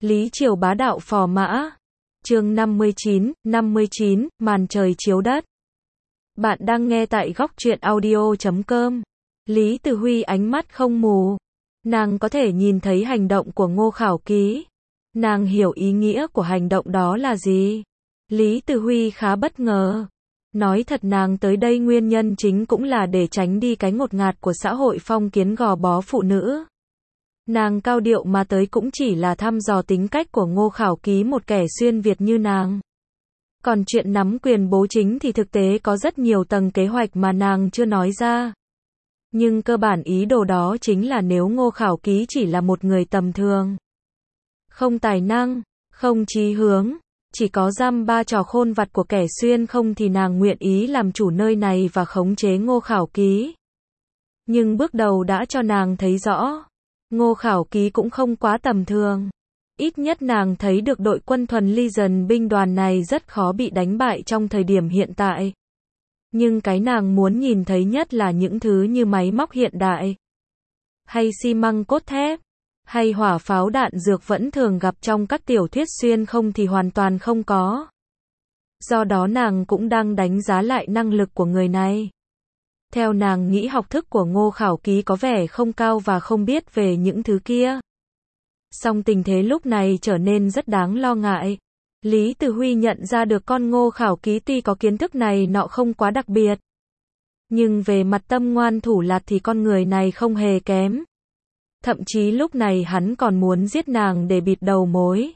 Lý Triều bá đạo phò mã. Chương 59, màn trời chiếu đất. Bạn đang nghe tại góc truyện audio.com. Lý Từ Huy ánh mắt không mù. Nàng có thể nhìn thấy hành động của Ngô Khảo Ký. Nàng hiểu ý nghĩa của hành động đó là gì. Lý Từ Huy khá bất ngờ. Nói thật, nàng tới đây nguyên nhân chính cũng là để tránh đi cái ngột ngạt của xã hội phong kiến gò bó phụ nữ. Nàng cao điệu mà tới cũng chỉ là thăm dò tính cách của Ngô Khảo Ký, một kẻ xuyên Việt như nàng. Còn chuyện nắm quyền bố chính thì thực tế có rất nhiều tầng kế hoạch mà nàng chưa nói ra. Nhưng cơ bản ý đồ đó chính là nếu Ngô Khảo Ký chỉ là một người tầm thường, không tài năng, không chí hướng, chỉ có dăm ba trò khôn vặt của kẻ xuyên không thì nàng nguyện ý làm chủ nơi này và khống chế Ngô Khảo Ký. Nhưng bước đầu đã cho nàng thấy rõ, Ngô Khảo Ký cũng không quá tầm thường. Ít nhất nàng thấy được đội quân thuần Legion binh đoàn này rất khó bị đánh bại trong thời điểm hiện tại. Nhưng cái nàng muốn nhìn thấy nhất là những thứ như máy móc hiện đại, hay xi măng cốt thép, hay hỏa pháo đạn dược vẫn thường gặp trong các tiểu thuyết xuyên không thì hoàn toàn không có. Do đó nàng cũng đang đánh giá lại năng lực của người này. Theo nàng nghĩ học thức của Ngô Khảo Ký có vẻ không cao và không biết về những thứ kia. Song tình thế lúc này trở nên rất đáng lo ngại. Lý Từ Huy nhận ra được con Ngô Khảo Ký tuy có kiến thức này nọ không quá đặc biệt, nhưng về mặt tâm ngoan thủ lạt thì con người này không hề kém. Thậm chí lúc này hắn còn muốn giết nàng để bịt đầu mối.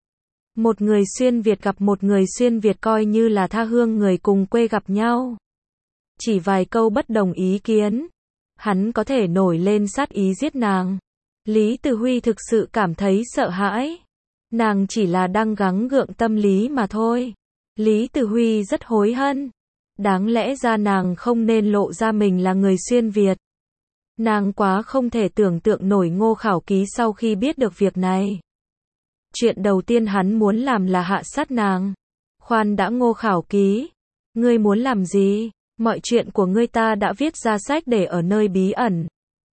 Một người xuyên Việt gặp một người xuyên Việt coi như là tha hương người cùng quê gặp nhau. Chỉ vài câu bất đồng ý kiến, hắn có thể nổi lên sát ý giết nàng. Lý Từ Huy thực sự cảm thấy sợ hãi. Nàng chỉ là đang gắng gượng tâm lý mà thôi. Lý Từ Huy rất hối hận. Đáng lẽ ra nàng không nên lộ ra mình là người xuyên Việt. Nàng quá không thể tưởng tượng nổi Ngô Khảo Ký sau khi biết được việc này. Chuyện đầu tiên hắn muốn làm là hạ sát nàng. Khoan đã Ngô Khảo Ký, ngươi muốn làm gì? Mọi chuyện của ngươi ta đã viết ra sách để ở nơi bí ẩn.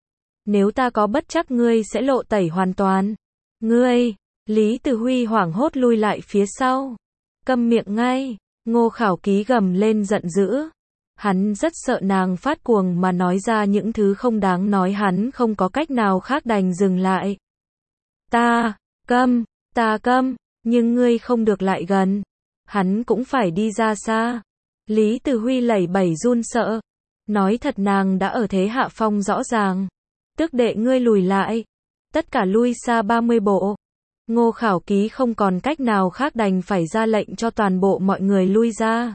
Nếu ta có bất trắc ngươi sẽ lộ tẩy hoàn toàn. Ngươi, Lý Từ Huy hoảng hốt lui lại phía sau. Câm miệng ngay, Ngô Khảo Ký gầm lên giận dữ. Hắn rất sợ nàng phát cuồng mà nói ra những thứ không đáng nói, hắn không có cách nào khác đành dừng lại. Ta câm, nhưng ngươi không được lại gần. Hắn cũng phải đi ra xa. Lý Từ Huy lẩy bẩy run sợ. Nói thật nàng đã ở thế hạ phong rõ ràng. Tức đệ ngươi lùi lại. Tất cả lui xa 30 bộ. Ngô Khảo Ký không còn cách nào khác đành phải ra lệnh cho toàn bộ mọi người lui ra.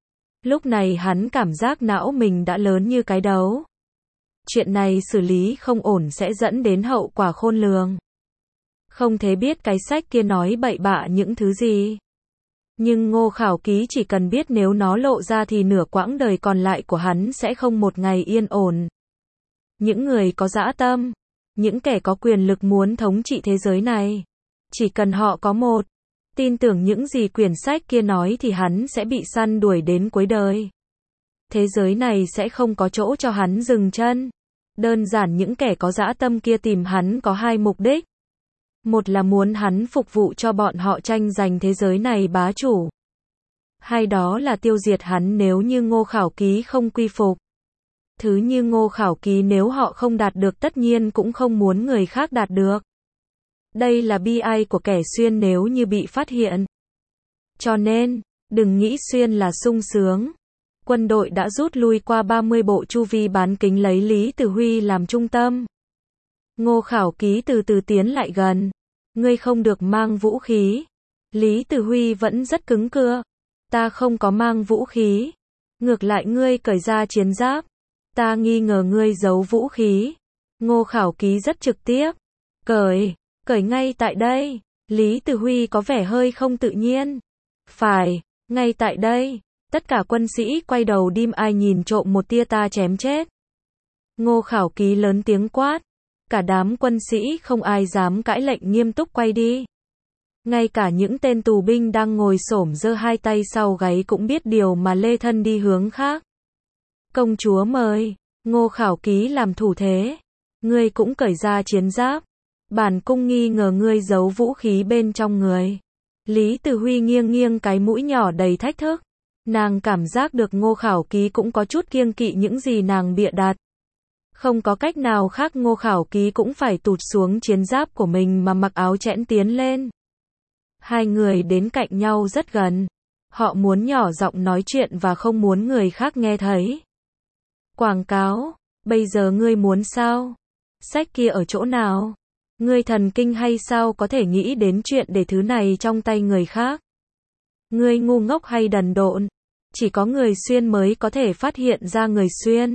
Lúc này hắn cảm giác não mình đã lớn như cái đấu. Chuyện này xử lý không ổn sẽ dẫn đến hậu quả khôn lường. Không thể biết cái sách kia nói bậy bạ những thứ gì. Nhưng Ngô Khảo Ký chỉ cần biết nếu nó lộ ra thì nửa quãng đời còn lại của hắn sẽ không một ngày yên ổn. Những người có dã tâm, những kẻ có quyền lực muốn thống trị thế giới này, chỉ cần họ có một tin tưởng những gì quyển sách kia nói thì hắn sẽ bị săn đuổi đến cuối đời. Thế giới này sẽ không có chỗ cho hắn dừng chân. Đơn giản những kẻ có dã tâm kia tìm hắn có hai mục đích. Một là muốn hắn phục vụ cho bọn họ tranh giành thế giới này bá chủ. Hai đó là tiêu diệt hắn nếu như Ngô Khảo Ký không quy phục. Thứ như Ngô Khảo Ký nếu họ không đạt được tất nhiên cũng không muốn người khác đạt được. Đây là bi ai của kẻ xuyên nếu như bị phát hiện. Cho nên, đừng nghĩ xuyên là sung sướng. Quân đội đã rút lui qua 30 bộ chu vi bán kính lấy Lý Từ Huy làm trung tâm. Ngô Khảo Ký từ từ tiến lại gần. Ngươi không được mang vũ khí. Lý Từ Huy vẫn rất cứng cưa. Ta không có mang vũ khí. Ngược lại ngươi cởi ra chiến giáp. Ta nghi ngờ ngươi giấu vũ khí. Ngô Khảo Ký rất trực tiếp. Cởi ngay tại đây. Lý Từ Huy có vẻ hơi không tự nhiên. Phải, ngay tại đây. Tất cả quân sĩ quay đầu đi, ai nhìn trộm một tia ta chém chết. Ngô Khảo Ký lớn tiếng quát. Cả đám quân sĩ không ai dám cãi lệnh, nghiêm túc quay đi. Ngay cả những tên tù binh đang ngồi xổm giơ hai tay sau gáy cũng biết điều mà lê thân đi hướng khác. Công chúa mời. Ngô Khảo Ký làm thủ thế. Ngươi cũng cởi ra chiến giáp. Bản cung nghi ngờ ngươi giấu vũ khí bên trong người. Lý Tử Huy nghiêng nghiêng cái mũi nhỏ đầy thách thức. Nàng cảm giác được Ngô Khảo Ký cũng có chút kiêng kỵ những gì nàng bịa đặt. Không có cách nào khác, Ngô Khảo Ký cũng phải tụt xuống chiến giáp của mình mà mặc áo chẽn tiến lên. Hai người đến cạnh nhau rất gần. Họ muốn nhỏ giọng nói chuyện và không muốn người khác nghe thấy. Quảng cáo, bây giờ ngươi muốn sao? Sách kia ở chỗ nào? Ngươi thần kinh hay sao có thể nghĩ đến chuyện để thứ này trong tay người khác? Ngươi ngu ngốc hay đần độn? Chỉ có người xuyên mới có thể phát hiện ra người xuyên.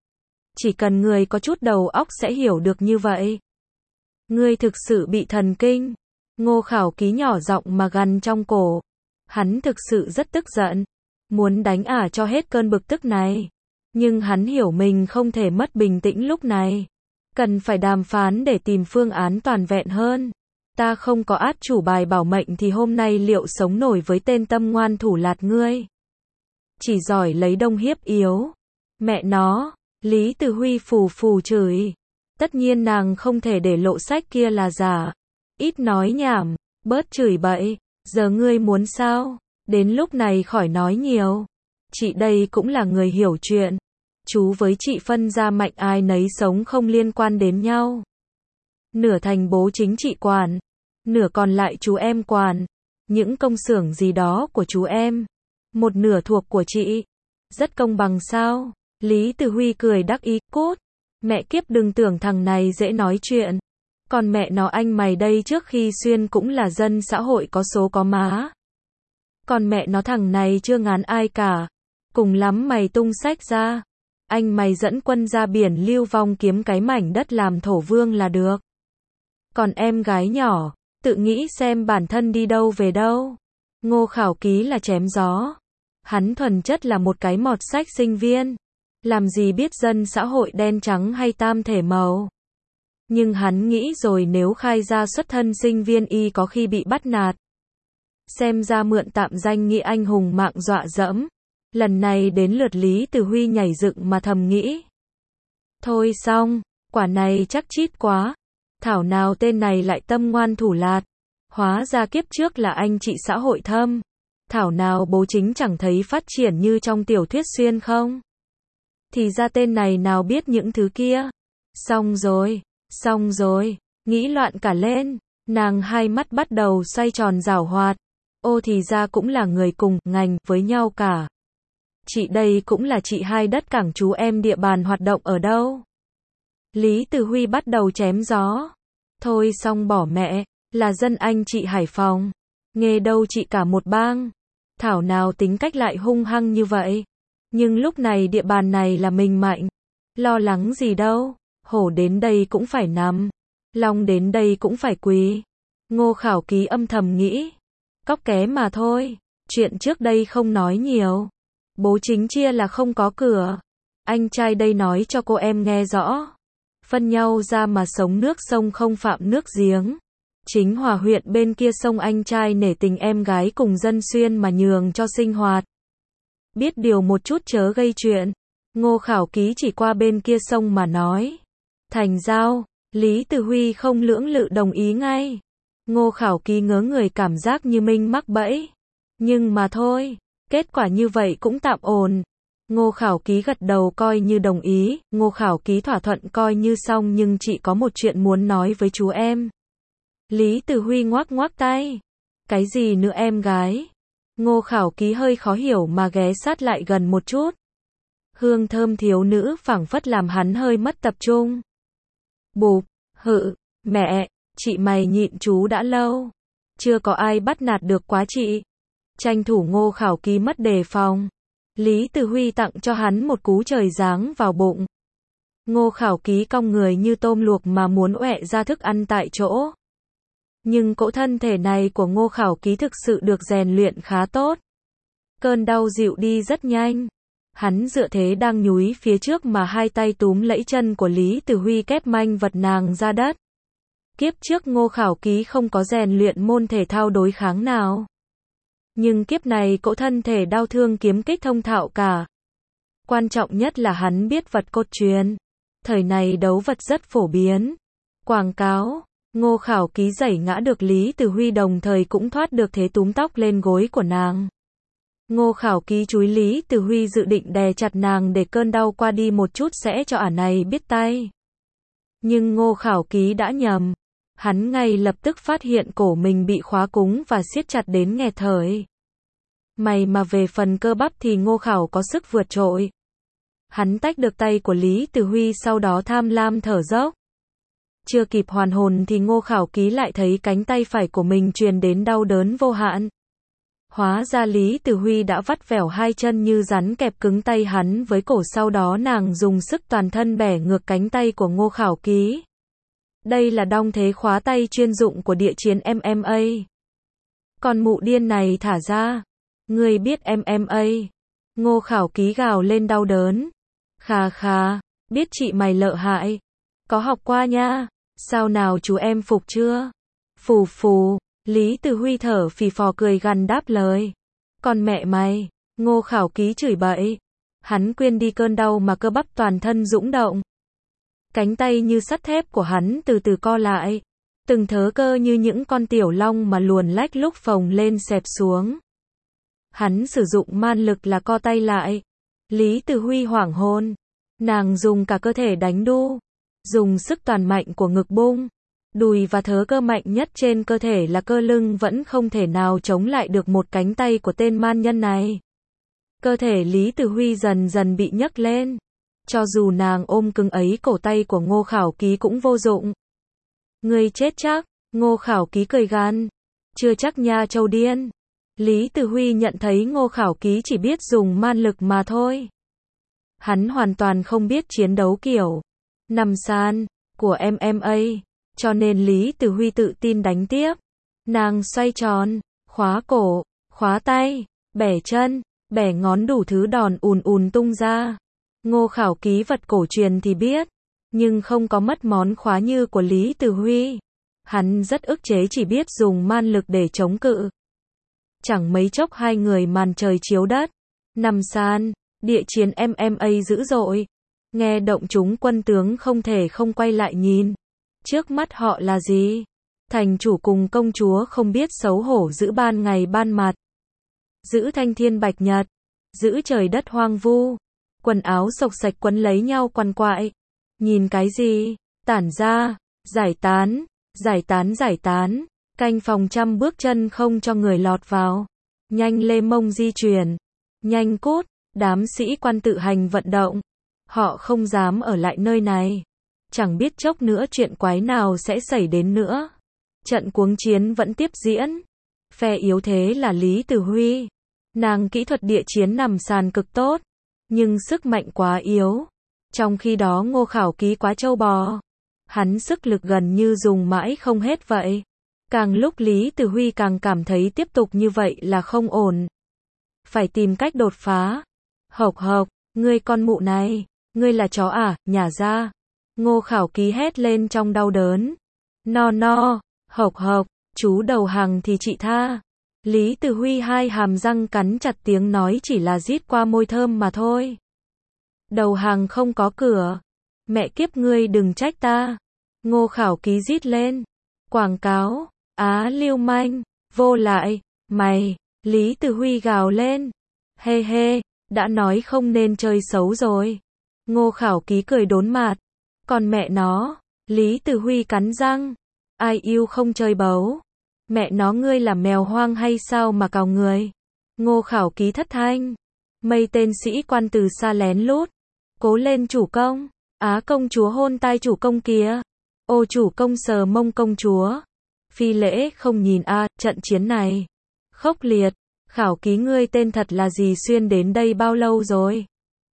Chỉ cần người có chút đầu óc sẽ hiểu được như vậy. Ngươi thực sự bị thần kinh. Ngô Khảo Ký nhỏ giọng mà gằn trong cổ. Hắn thực sự rất tức giận. Muốn đánh ả cho hết cơn bực tức này. Nhưng hắn hiểu mình không thể mất bình tĩnh lúc này. Cần phải đàm phán để tìm phương án toàn vẹn hơn. Ta không có át chủ bài bảo mệnh thì hôm nay liệu sống nổi với tên tâm ngoan thủ lạt ngươi? Chỉ giỏi lấy đông hiếp yếu. Mẹ nó, Lý Tử Huy phù phù chửi. Tất nhiên nàng không thể để lộ sách kia là giả. Ít nói nhảm, bớt chửi bậy. Giờ ngươi muốn sao? Đến lúc này khỏi nói nhiều. Chị đây cũng là người hiểu chuyện. Chú với chị phân ra mạnh ai nấy sống không liên quan đến nhau. Nửa thành bố chính chị quản, nửa còn lại chú em quản. Những công xưởng gì đó của chú em, một nửa thuộc của chị. Rất công bằng sao? Lý Tử Huy cười đắc ý, cút. Mẹ kiếp, đừng tưởng thằng này dễ nói chuyện. Còn mẹ nó anh mày đây trước khi xuyên cũng là dân xã hội có số có má. Còn mẹ nó thằng này chưa ngán ai cả. Cùng lắm mày tung sách ra. Anh mày dẫn quân ra biển lưu vong kiếm cái mảnh đất làm thổ vương là được. Còn em gái nhỏ, tự nghĩ xem bản thân đi đâu về đâu. Ngô Khảo Ký là chém gió. Hắn thuần chất là một cái mọt sách sinh viên. Làm gì biết dân xã hội đen trắng hay tam thể màu. Nhưng hắn nghĩ rồi, nếu khai ra xuất thân sinh viên y có khi bị bắt nạt. Xem ra mượn tạm danh nghĩa anh hùng mạng dọa dẫm. Lần này đến lượt Lý Tử Huy nhảy dựng mà thầm nghĩ. Thôi xong, quả này chắc chít quá. Thảo nào tên này lại tâm ngoan thủ lạt. Hóa ra kiếp trước là anh chị xã hội thâm. Thảo nào bố chính chẳng thấy phát triển như trong tiểu thuyết xuyên không. Thì ra tên này nào biết những thứ kia. Xong rồi, nghĩ loạn cả lên. Nàng hai mắt bắt đầu xoay tròn giảo hoạt. Ô, thì ra cũng là người cùng ngành với nhau cả. Chị đây cũng là chị hai đất cảng, chú em địa bàn hoạt động ở đâu? Lý Tử Huy bắt đầu chém gió. Thôi xong bỏ mẹ, là dân anh chị Hải Phòng. Nghề đâu chị cả một bang. Thảo nào tính cách lại hung hăng như vậy. Nhưng lúc này địa bàn này là mình mạnh. Lo lắng gì đâu. Hổ đến đây cũng phải nằm. Long đến đây cũng phải quỳ. Ngô Khảo Ký âm thầm nghĩ. Cóc ké mà thôi. Chuyện trước đây không nói nhiều. Bố chính chia là không có cửa. Anh trai đây nói cho cô em nghe rõ. Phân nhau ra mà sống nước sông không phạm nước giếng. Chính Hòa huyện bên kia sông anh trai nể tình em gái cùng dân xuyên mà nhường cho sinh hoạt. Biết điều một chút chớ gây chuyện. Ngô Khảo Ký chỉ qua bên kia sông mà nói. Thành giao. Lý Tử Huy không lưỡng lự đồng ý ngay. Ngô Khảo Ký ngớ người, cảm giác như mình mắc bẫy. Nhưng mà thôi. Kết quả như vậy cũng tạm ổn. Ngô Khảo Ký gật đầu coi như đồng ý. Ngô Khảo Ký thỏa thuận coi như xong, nhưng chị có một chuyện muốn nói với chú em. Lý Tử Huy ngoắc ngoắc tay. Cái gì nữa em gái? Ngô Khảo Ký hơi khó hiểu mà ghé sát lại gần một chút. Hương thơm thiếu nữ phảng phất làm hắn hơi mất tập trung. Bụp, mẹ, chị mày nhịn chú đã lâu. Chưa có ai bắt nạt được quá chị. Tranh thủ Ngô Khảo Ký mất đề phòng. Lý Tử Huy tặng cho hắn một cú trời giáng vào bụng. Ngô Khảo Ký cong người như tôm luộc mà muốn ọe ra thức ăn tại chỗ. Nhưng cỗ thân thể này của Ngô Khảo Ký thực sự được rèn luyện khá tốt. Cơn đau dịu đi rất nhanh. Hắn dựa thế đang nhúi phía trước mà hai tay túm lẫy chân của Lý Tử Huy kép manh vật nàng ra đất. Kiếp trước Ngô Khảo Ký không có rèn luyện môn thể thao đối kháng nào. Nhưng kiếp này cỗ thân thể đau thương kiếm kích thông thạo cả. Quan trọng nhất là hắn biết vật cốt truyền. Thời này đấu vật rất phổ biến. Quảng cáo, Ngô Khảo Ký giẩy ngã được Lý Tử Huy đồng thời cũng thoát được thế túm tóc lên gối của nàng. Ngô Khảo Ký chúi Lý Tử Huy dự định đè chặt nàng để cơn đau qua đi một chút sẽ cho ả này biết tay. Nhưng Ngô Khảo Ký đã nhầm. Hắn ngay lập tức phát hiện cổ mình bị khóa cứng và siết chặt đến nghẹt thở. May mà về phần cơ bắp thì Ngô Khảo có sức vượt trội. Hắn tách được tay của Lý Tử Huy sau đó tham lam thở dốc. Chưa kịp hoàn hồn thì Ngô Khảo Ký lại thấy cánh tay phải của mình truyền đến đau đớn vô hạn. Hóa ra Lý Tử Huy đã vắt vẻo hai chân như rắn kẹp cứng tay hắn với cổ, sau đó nàng dùng sức toàn thân bẻ ngược cánh tay của Ngô Khảo Ký. Đây là đong thế khóa tay chuyên dụng của địa chiến MMA. Còn mụ điên này thả ra. Ngươi biết MMA. Ngô Khảo Ký gào lên đau đớn. Khà khà, biết chị mày lợi hại. Có học qua nha. Sao nào chú em phục chưa? Phù phù. Lý Tử Huy thở phì phò cười gằn đáp lời. Còn mẹ mày. Ngô Khảo Ký chửi bậy. Hắn quên đi cơn đau mà cơ bắp toàn thân dũng động. Cánh tay như sắt thép của hắn từ từ co lại. Từng thớ cơ như những con tiểu long mà luồn lách lúc phồng lên xẹp xuống. Hắn sử dụng man lực là co tay lại. Lý Tử Huy hoảng hồn. Nàng dùng cả cơ thể đánh đu. Dùng sức toàn mạnh của ngực bung. Đùi và thớ cơ mạnh nhất trên cơ thể là cơ lưng vẫn không thể nào chống lại được một cánh tay của tên man nhân này. Cơ thể Lý Tử Huy dần dần bị nhấc lên. Cho dù nàng ôm cứng ấy cổ tay của Ngô Khảo Ký cũng vô dụng. Ngươi chết chắc. Ngô Khảo Ký cười gằn. Chưa chắc nha trâu điên. Lý Tử Huy nhận thấy Ngô Khảo Ký chỉ biết dùng man lực mà thôi. Hắn hoàn toàn không biết chiến đấu kiểu nằm sàn của MMA. Cho nên Lý Tử Huy tự tin đánh tiếp. Nàng xoay tròn, khóa cổ, khóa tay, bẻ chân, bẻ ngón, đủ thứ đòn ùn ùn tung ra. Ngô Khảo Ký vật cổ truyền thì biết, nhưng không có mất món khóa như của Lý Tử Huy. Hắn rất ức chế chỉ biết dùng man lực để chống cự. Chẳng mấy chốc hai người màn trời chiếu đất. Nằm sàn, địa chiến MMA dữ dội. Nghe động chúng quân tướng không thể không quay lại nhìn. Trước mắt họ là gì? Thành chủ cùng công chúa không biết xấu hổ giữ ban ngày ban mặt. Giữ thanh thiên bạch nhật. Giữ trời đất hoang vu. Quần áo xộc xạch quấn lấy nhau quằn quại. Nhìn cái gì? Tản ra. Giải tán. Giải tán giải tán. Canh phòng 100 bước chân không cho người lọt vào. Nhanh lê mông di chuyển. Nhanh cút. Đám sĩ quan tự hành vận động. Họ không dám ở lại nơi này. Chẳng biết chốc nữa chuyện quái nào sẽ xảy đến nữa. Trận cuống chiến vẫn tiếp diễn. Phe yếu thế là Lý Tử Huy. Nàng kỹ thuật địa chiến nằm sàn cực tốt. Nhưng sức mạnh quá yếu. Trong khi đó Ngô Khảo Ký quá trâu bò. Hắn sức lực gần như dùng mãi không hết vậy. Càng lúc Lý Tử Huy càng cảm thấy tiếp tục như vậy là không ổn. Phải tìm cách đột phá. Hộc hộc, ngươi con mụ này. Ngươi là chó à, nhả ra. Ngô Khảo Ký hét lên trong đau đớn. No, hộc hộc, chú đầu hàng thì chị tha. Lý Tử Huy hai hàm răng cắn chặt, tiếng nói chỉ là rít qua môi thơm mà thôi. Đầu hàng không có cửa. Mẹ kiếp ngươi đừng trách ta. Ngô Khảo Ký rít lên. Quảng cáo, lưu manh, vô lại, mày. Lý Tử Huy gào lên. Hê, đã nói không nên chơi xấu rồi. Ngô Khảo Ký cười đốn mặt. Còn mẹ nó, Lý Tử Huy cắn răng. Ai yêu không chơi bấu. Mẹ nó ngươi là mèo hoang hay sao mà cào người. Ngô Khảo Ký thất thanh. Mấy tên sĩ quan từ xa lén lút. Cố lên chủ công. Công chúa hôn tai chủ công kìa. Ô chủ công sờ mông công chúa. Phi lễ không nhìn trận chiến này. Khốc liệt. Khảo Ký ngươi tên thật là gì, xuyên đến đây bao lâu rồi?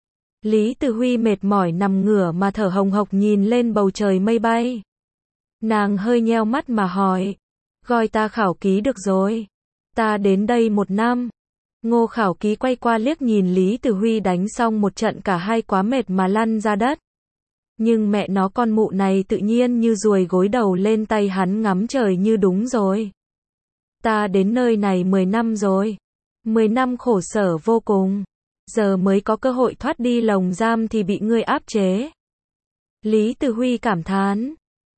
Lý Tử Huy mệt mỏi nằm ngửa mà thở hồng hộc nhìn lên bầu trời mây bay. Nàng hơi nheo mắt mà hỏi. Gọi ta Khảo Ký được rồi. Ta đến đây 1 năm. Ngô Khảo Ký quay qua liếc nhìn Lý Tử Huy đánh xong một trận cả hai quá mệt mà lăn ra đất. Nhưng mẹ nó con mụ này tự nhiên như ruồi gối đầu lên tay hắn ngắm trời như đúng rồi. Ta đến nơi này 10 năm rồi. 10 năm khổ sở vô cùng. Giờ mới có cơ hội thoát đi lồng giam thì bị ngươi áp chế. Lý Tử Huy cảm thán.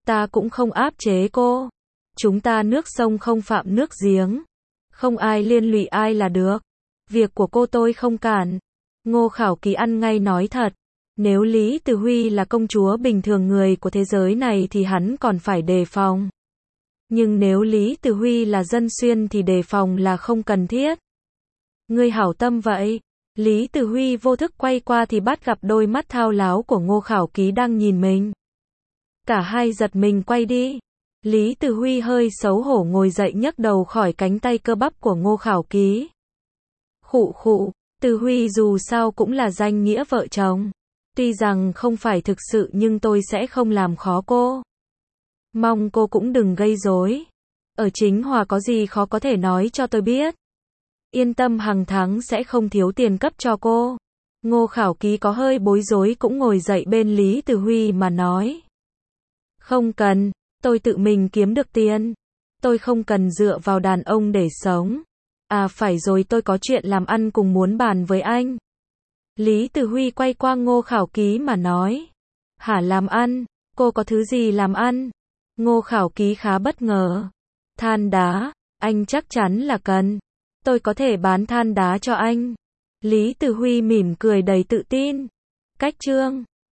Ta cũng không áp chế cô. Chúng ta nước sông không phạm nước giếng. Không ai liên lụy ai là được. Việc của cô tôi không cản. Ngô Khảo Ký ăn ngay nói thật. Nếu Lý Từ Huy là công chúa bình thường người của thế giới này thì hắn còn phải đề phòng. Nhưng nếu Lý Từ Huy là dân xuyên thì đề phòng là không cần thiết. Ngươi hảo tâm vậy. Lý Từ Huy vô thức quay qua thì bắt gặp đôi mắt thao láo của Ngô Khảo Ký đang nhìn mình. Cả hai giật mình quay đi. Lý Từ Huy hơi xấu hổ ngồi dậy nhấc đầu khỏi cánh tay cơ bắp của Ngô Khảo Ký. Khụ khụ, Từ Huy dù sao cũng là danh nghĩa vợ chồng. Tuy rằng không phải thực sự nhưng tôi sẽ không làm khó cô. Mong cô cũng đừng gây rối. Ở Chính Hòa có gì khó có thể nói cho tôi biết. Yên tâm hàng tháng sẽ không thiếu tiền cấp cho cô. Ngô Khảo Ký có hơi bối rối cũng ngồi dậy bên Lý Từ Huy mà nói. Không cần, tôi tự mình kiếm được tiền. Tôi không cần dựa vào đàn ông để sống. À phải rồi, tôi có chuyện làm ăn cùng muốn bàn với anh. Lý Từ Huy quay qua Ngô Khảo Ký mà nói. Hả, làm ăn? Cô có thứ gì làm ăn? Ngô Khảo Ký khá bất ngờ. Than đá, anh chắc chắn là cần. Tôi có thể bán than đá cho anh. Lý Từ Huy mỉm cười đầy tự tin. Cách chương